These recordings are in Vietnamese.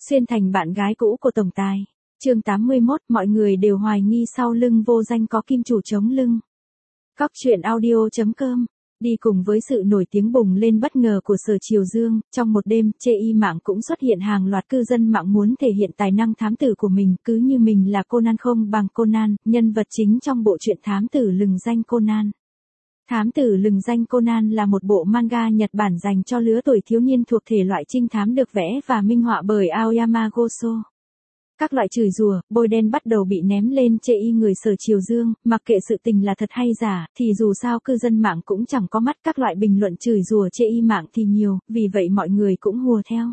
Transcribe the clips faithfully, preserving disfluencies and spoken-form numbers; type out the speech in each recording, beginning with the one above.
Xuyên thành bạn gái cũ của tổng tài. Chương tám mươi mốt, mọi người đều hoài nghi sau lưng Vô Danh có kim chủ chống lưng. Cóc truyện audio chấm com. Đi cùng với sự nổi tiếng bùng lên bất ngờ của Sở Triều Dương, trong một đêm, chê y mạng cũng xuất hiện hàng loạt cư dân mạng muốn thể hiện tài năng thám tử của mình, cứ như mình là Conan không bằng Conan, nhân vật chính trong bộ truyện Thám tử lừng danh Conan. Thám tử lừng danh Conan là một bộ manga Nhật Bản dành cho lứa tuổi thiếu niên thuộc thể loại trinh thám được vẽ và minh họa bởi Aoyama Gosho. Các loại chửi rủa, bôi đen bắt đầu bị ném lên chê y người Sở Triều Dương, mặc kệ sự tình là thật hay giả, thì dù sao cư dân mạng cũng chẳng có mắt, các loại bình luận chửi rủa chê y mạng thì nhiều, vì vậy mọi người cũng hùa theo.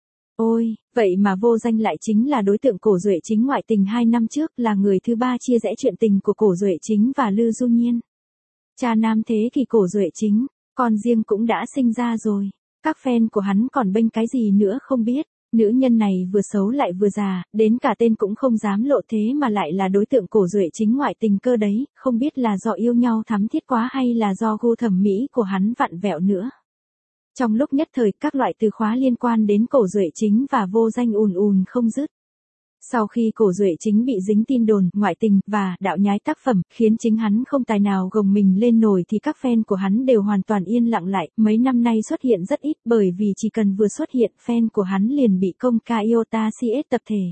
Ôi, vậy mà Vô Danh lại chính là đối tượng Cổ Duệ Chính ngoại tình hai năm trước, là người thứ ba chia rẽ chuyện tình của Cổ Duệ Chính và Lư Du Nhiên. Cha nam thế kỷ Cổ Duệ Chính, con riêng cũng đã sinh ra rồi, các fan của hắn còn bênh cái gì nữa không biết. Nữ nhân này vừa xấu lại vừa già, đến cả tên cũng không dám lộ thế mà lại là đối tượng Cổ Duệ Chính ngoại tình cơ đấy, không biết là do yêu nhau thắm thiết quá hay là do gu thẩm mỹ của hắn vặn vẹo nữa. Trong lúc nhất thời, các loại từ khóa liên quan đến Cổ Duệ Chính và Vô Danh ùn ùn không dứt. Sau khi Cổ Duệ Chính bị dính tin đồn, ngoại tình, và đạo nhái tác phẩm, khiến chính hắn không tài nào gồng mình lên nổi thì các fan của hắn đều hoàn toàn yên lặng lại, mấy năm nay xuất hiện rất ít bởi vì chỉ cần vừa xuất hiện, fan của hắn liền bị công ca Iota xê ét tập thể.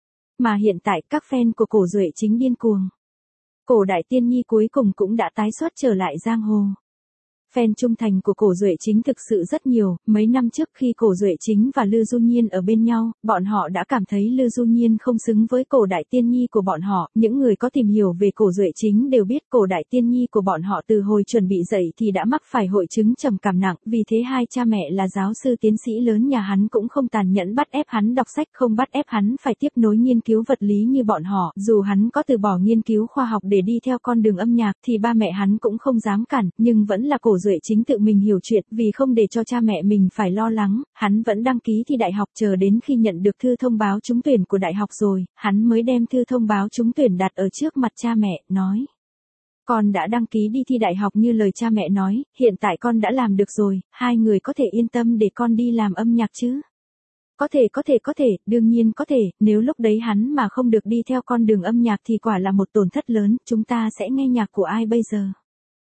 Mà hiện tại các fan của Cổ Duệ Chính điên cuồng. Cổ Đại Tiên Nhi cuối cùng cũng đã tái xuất trở lại giang hồ. Fan trung thành của Cổ Duệ Chính thực sự rất nhiều, mấy năm trước khi Cổ Duệ Chính và Lư Du Nhiên ở bên nhau, bọn họ đã cảm thấy Lư Du Nhiên không xứng với Cổ Đại Tiên Nhi của bọn họ, những người có tìm hiểu về Cổ Duệ Chính đều biết Cổ Đại Tiên Nhi của bọn họ từ hồi chuẩn bị dậy thì đã mắc phải hội chứng trầm cảm nặng, vì thế hai cha mẹ là giáo sư tiến sĩ lớn nhà hắn cũng không tàn nhẫn bắt ép hắn đọc sách, không bắt ép hắn phải tiếp nối nghiên cứu vật lý như bọn họ, dù hắn có từ bỏ nghiên cứu khoa học để đi theo con đường âm nhạc thì ba mẹ hắn cũng không dám cản, nhưng vẫn là Cổ Duệ Chính tự mình hiểu chuyện, vì không để cho cha mẹ mình phải lo lắng, hắn vẫn đăng ký thi đại học, chờ đến khi nhận được thư thông báo trúng tuyển của đại học rồi, hắn mới đem thư thông báo trúng tuyển đặt ở trước mặt cha mẹ, nói: con đã đăng ký đi thi đại học như lời cha mẹ nói, hiện tại con đã làm được rồi, hai người có thể yên tâm để con đi làm âm nhạc chứ? Có thể có thể có thể, đương nhiên có thể, nếu lúc đấy hắn mà không được đi theo con đường âm nhạc thì quả là một tổn thất lớn, chúng ta sẽ nghe nhạc của ai bây giờ?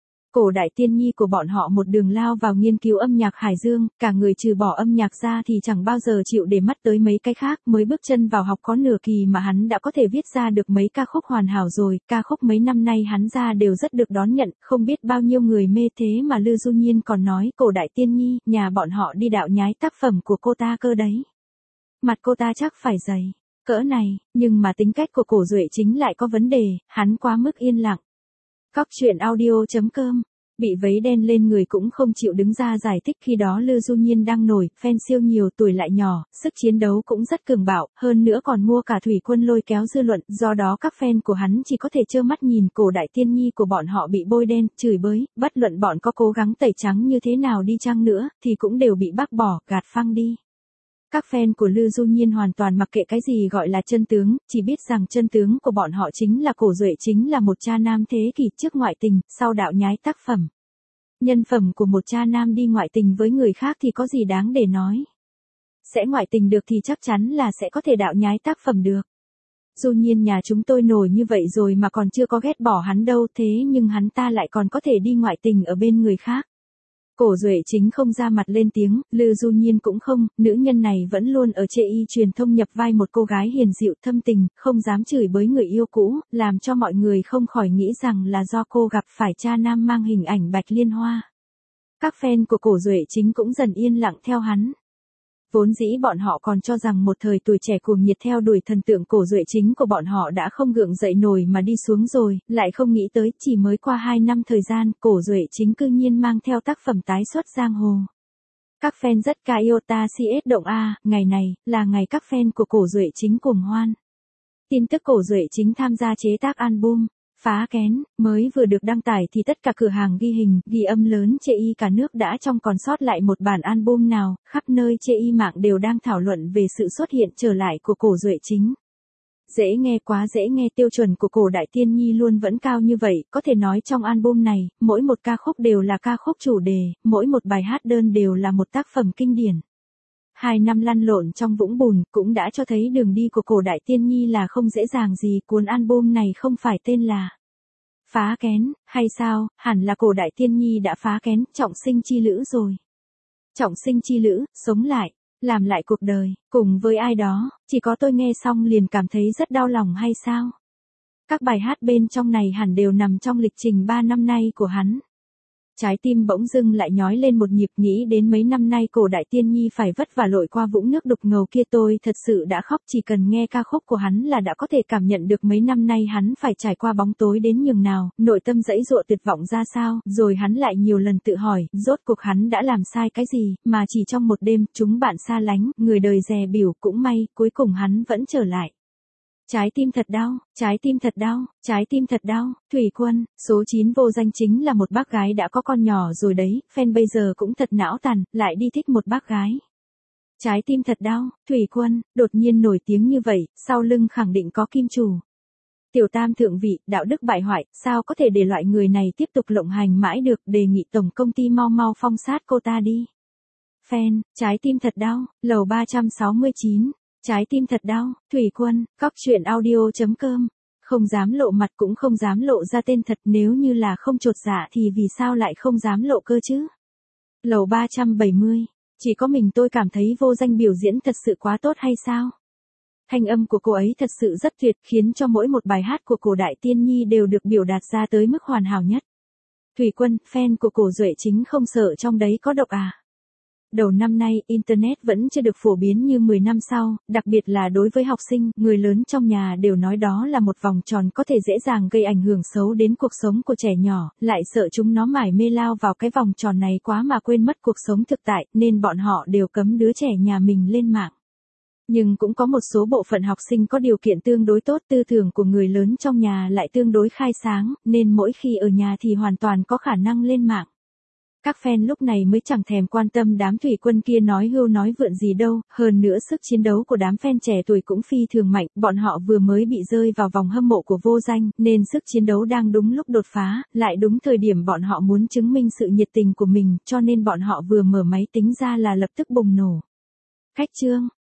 Cổ Đại Tiên Nhi của bọn họ một đường lao vào nghiên cứu âm nhạc Hải Dương, cả người trừ bỏ âm nhạc ra thì chẳng bao giờ chịu để mắt tới mấy cái khác, mới bước chân vào học có nửa kỳ mà hắn đã có thể viết ra được mấy ca khúc hoàn hảo rồi, ca khúc mấy năm nay hắn ra đều rất được đón nhận, không biết bao nhiêu người mê thế mà Lư Du Nhiên còn nói, Cổ Đại Tiên Nhi, nhà bọn họ đi đạo nhái tác phẩm của cô ta cơ đấy. Mặt cô ta chắc phải dày cỡ này, nhưng mà tính cách của Cổ Duệ Chính lại có vấn đề, hắn quá mức yên lặng. Cóc truyện audio chấm com. Bị vấy đen lên người cũng không chịu đứng ra giải thích, khi đó Lư Du Nhiên đang nổi, fan siêu nhiều, tuổi lại nhỏ, sức chiến đấu cũng rất cường bạo, hơn nữa còn mua cả thủy quân lôi kéo dư luận, do đó các fan của hắn chỉ có thể trơ mắt nhìn Cổ Đại Tiên Nhi của bọn họ bị bôi đen, chửi bới, bất luận bọn có cố gắng tẩy trắng như thế nào đi chăng nữa, thì cũng đều bị bác bỏ, gạt phăng đi. Các fan của Lư Du Nhiên hoàn toàn mặc kệ cái gì gọi là chân tướng, chỉ biết rằng chân tướng của bọn họ chính là Cổ Duệ Chính là một cha nam thế kỷ, trước ngoại tình, sau đạo nhái tác phẩm. Nhân phẩm của một cha nam đi ngoại tình với người khác thì có gì đáng để nói. Sẽ ngoại tình được thì chắc chắn là sẽ có thể đạo nhái tác phẩm được. Du Nhiên nhà chúng tôi nổi như vậy rồi mà còn chưa có ghét bỏ hắn đâu, thế nhưng hắn ta lại còn có thể đi ngoại tình ở bên người khác. Cổ Duệ Chính không ra mặt lên tiếng, Lư Du Nhiên cũng không, nữ nhân này vẫn luôn ở chê y truyền thông nhập vai một cô gái hiền dịu thâm tình, không dám chửi bới người yêu cũ, làm cho mọi người không khỏi nghĩ rằng là do cô gặp phải cha nam mang hình ảnh Bạch Liên Hoa. Các fan của Cổ Duệ Chính cũng dần yên lặng theo hắn. Vốn dĩ bọn họ còn cho rằng một thời tuổi trẻ cuồng nhiệt theo đuổi thần tượng Cổ Duệ Chính của bọn họ đã không gượng dậy nổi mà đi xuống rồi, lại không nghĩ tới chỉ mới qua hai năm thời gian, Cổ Duệ Chính cư nhiên mang theo tác phẩm tái xuất giang hồ. Các fan rất ca Iota xê ét động A, ngày này, là ngày các fan của Cổ Duệ Chính cuồng hoan. Tin tức Cổ Duệ Chính tham gia chế tác album Phá Kén mới vừa được đăng tải thì tất cả cửa hàng ghi hình, ghi âm lớn chê y cả nước đã trong còn sót lại một bản album nào, khắp nơi chê y mạng đều đang thảo luận về sự xuất hiện trở lại của Cổ Duệ Chính. Dễ nghe quá dễ nghe, tiêu chuẩn của Cổ Đại Tiên Nhi luôn vẫn cao như vậy, có thể nói trong album này, mỗi một ca khúc đều là ca khúc chủ đề, mỗi một bài hát đơn đều là một tác phẩm kinh điển. Hai năm lăn lộn trong vũng bùn cũng đã cho thấy đường đi của cổ đại tiên nhi là không dễ dàng gì. Cuốn album này không phải tên là Phá Kén, hay sao? Hẳn là cổ đại tiên nhi đã phá kén, trọng sinh chi lữ rồi. Trọng sinh chi lữ, sống lại, làm lại cuộc đời, cùng với ai đó, chỉ có tôi nghe xong liền cảm thấy rất đau lòng hay sao? Các bài hát bên trong này hẳn đều nằm trong lịch trình ba năm nay của hắn. Trái tim bỗng dưng lại nhói lên một nhịp, nghĩ đến mấy năm nay cổ đại tiên nhi phải vất vả lội qua vũng nước đục ngầu kia, tôi thật sự đã khóc. Chỉ cần nghe ca khúc của hắn là đã có thể cảm nhận được mấy năm nay hắn phải trải qua bóng tối đến nhường nào, nội tâm dẫy dụa tuyệt vọng ra sao, rồi hắn lại nhiều lần tự hỏi, rốt cuộc hắn đã làm sai cái gì, mà chỉ trong một đêm, chúng bạn xa lánh, người đời dè bỉu, cũng may, cuối cùng hắn vẫn trở lại. Trái tim thật đau, trái tim thật đau, trái tim thật đau. Thủy Quân, số chín vô danh chính là một bác gái đã có con nhỏ rồi đấy, fan bây giờ cũng thật não tàn, lại đi thích một bác gái. Trái tim thật đau, Thủy Quân, đột nhiên nổi tiếng như vậy, sau lưng khẳng định có kim chủ. Tiểu tam thượng vị, đạo đức bại hoại, sao có thể để loại người này tiếp tục lộng hành mãi được, đề nghị tổng công ty mau mau phong sát cô ta đi. Fan, trái tim thật đau, lầu ba trăm sáu mươi chín. Trái tim thật đau, Thủy Quân, cóc truyện audio chấm com. Không dám lộ mặt cũng không dám lộ ra tên thật, nếu như là không chột dạ thì vì sao lại không dám lộ cơ chứ? Lầu ba trăm bảy mươi. Chỉ có mình tôi cảm thấy vô danh biểu diễn thật sự quá tốt hay sao? Thanh âm của cô ấy thật sự rất tuyệt, khiến cho mỗi một bài hát của cổ đại tiên nhi đều được biểu đạt ra tới mức hoàn hảo nhất. Thủy Quân, fan của cổ Duệ chính không sợ trong đấy có độc à? Đầu năm nay, Internet vẫn chưa được phổ biến như mười năm sau, đặc biệt là đối với học sinh, người lớn trong nhà đều nói đó là một vòng tròn có thể dễ dàng gây ảnh hưởng xấu đến cuộc sống của trẻ nhỏ, lại sợ chúng nó mải mê lao vào cái vòng tròn này quá mà quên mất cuộc sống thực tại, nên bọn họ đều cấm đứa trẻ nhà mình lên mạng. Nhưng cũng có một số bộ phận học sinh có điều kiện tương đối tốt, tư tưởng của người lớn trong nhà lại tương đối khai sáng, nên mỗi khi ở nhà thì hoàn toàn có khả năng lên mạng. Các fan lúc này mới chẳng thèm quan tâm đám Thủy Quân kia nói hưu nói vượn gì đâu, hơn nữa sức chiến đấu của đám fan trẻ tuổi cũng phi thường mạnh, bọn họ vừa mới bị rơi vào vòng hâm mộ của vô danh, nên sức chiến đấu đang đúng lúc đột phá, lại đúng thời điểm bọn họ muốn chứng minh sự nhiệt tình của mình, cho nên bọn họ vừa mở máy tính ra là lập tức bùng nổ. Cách chương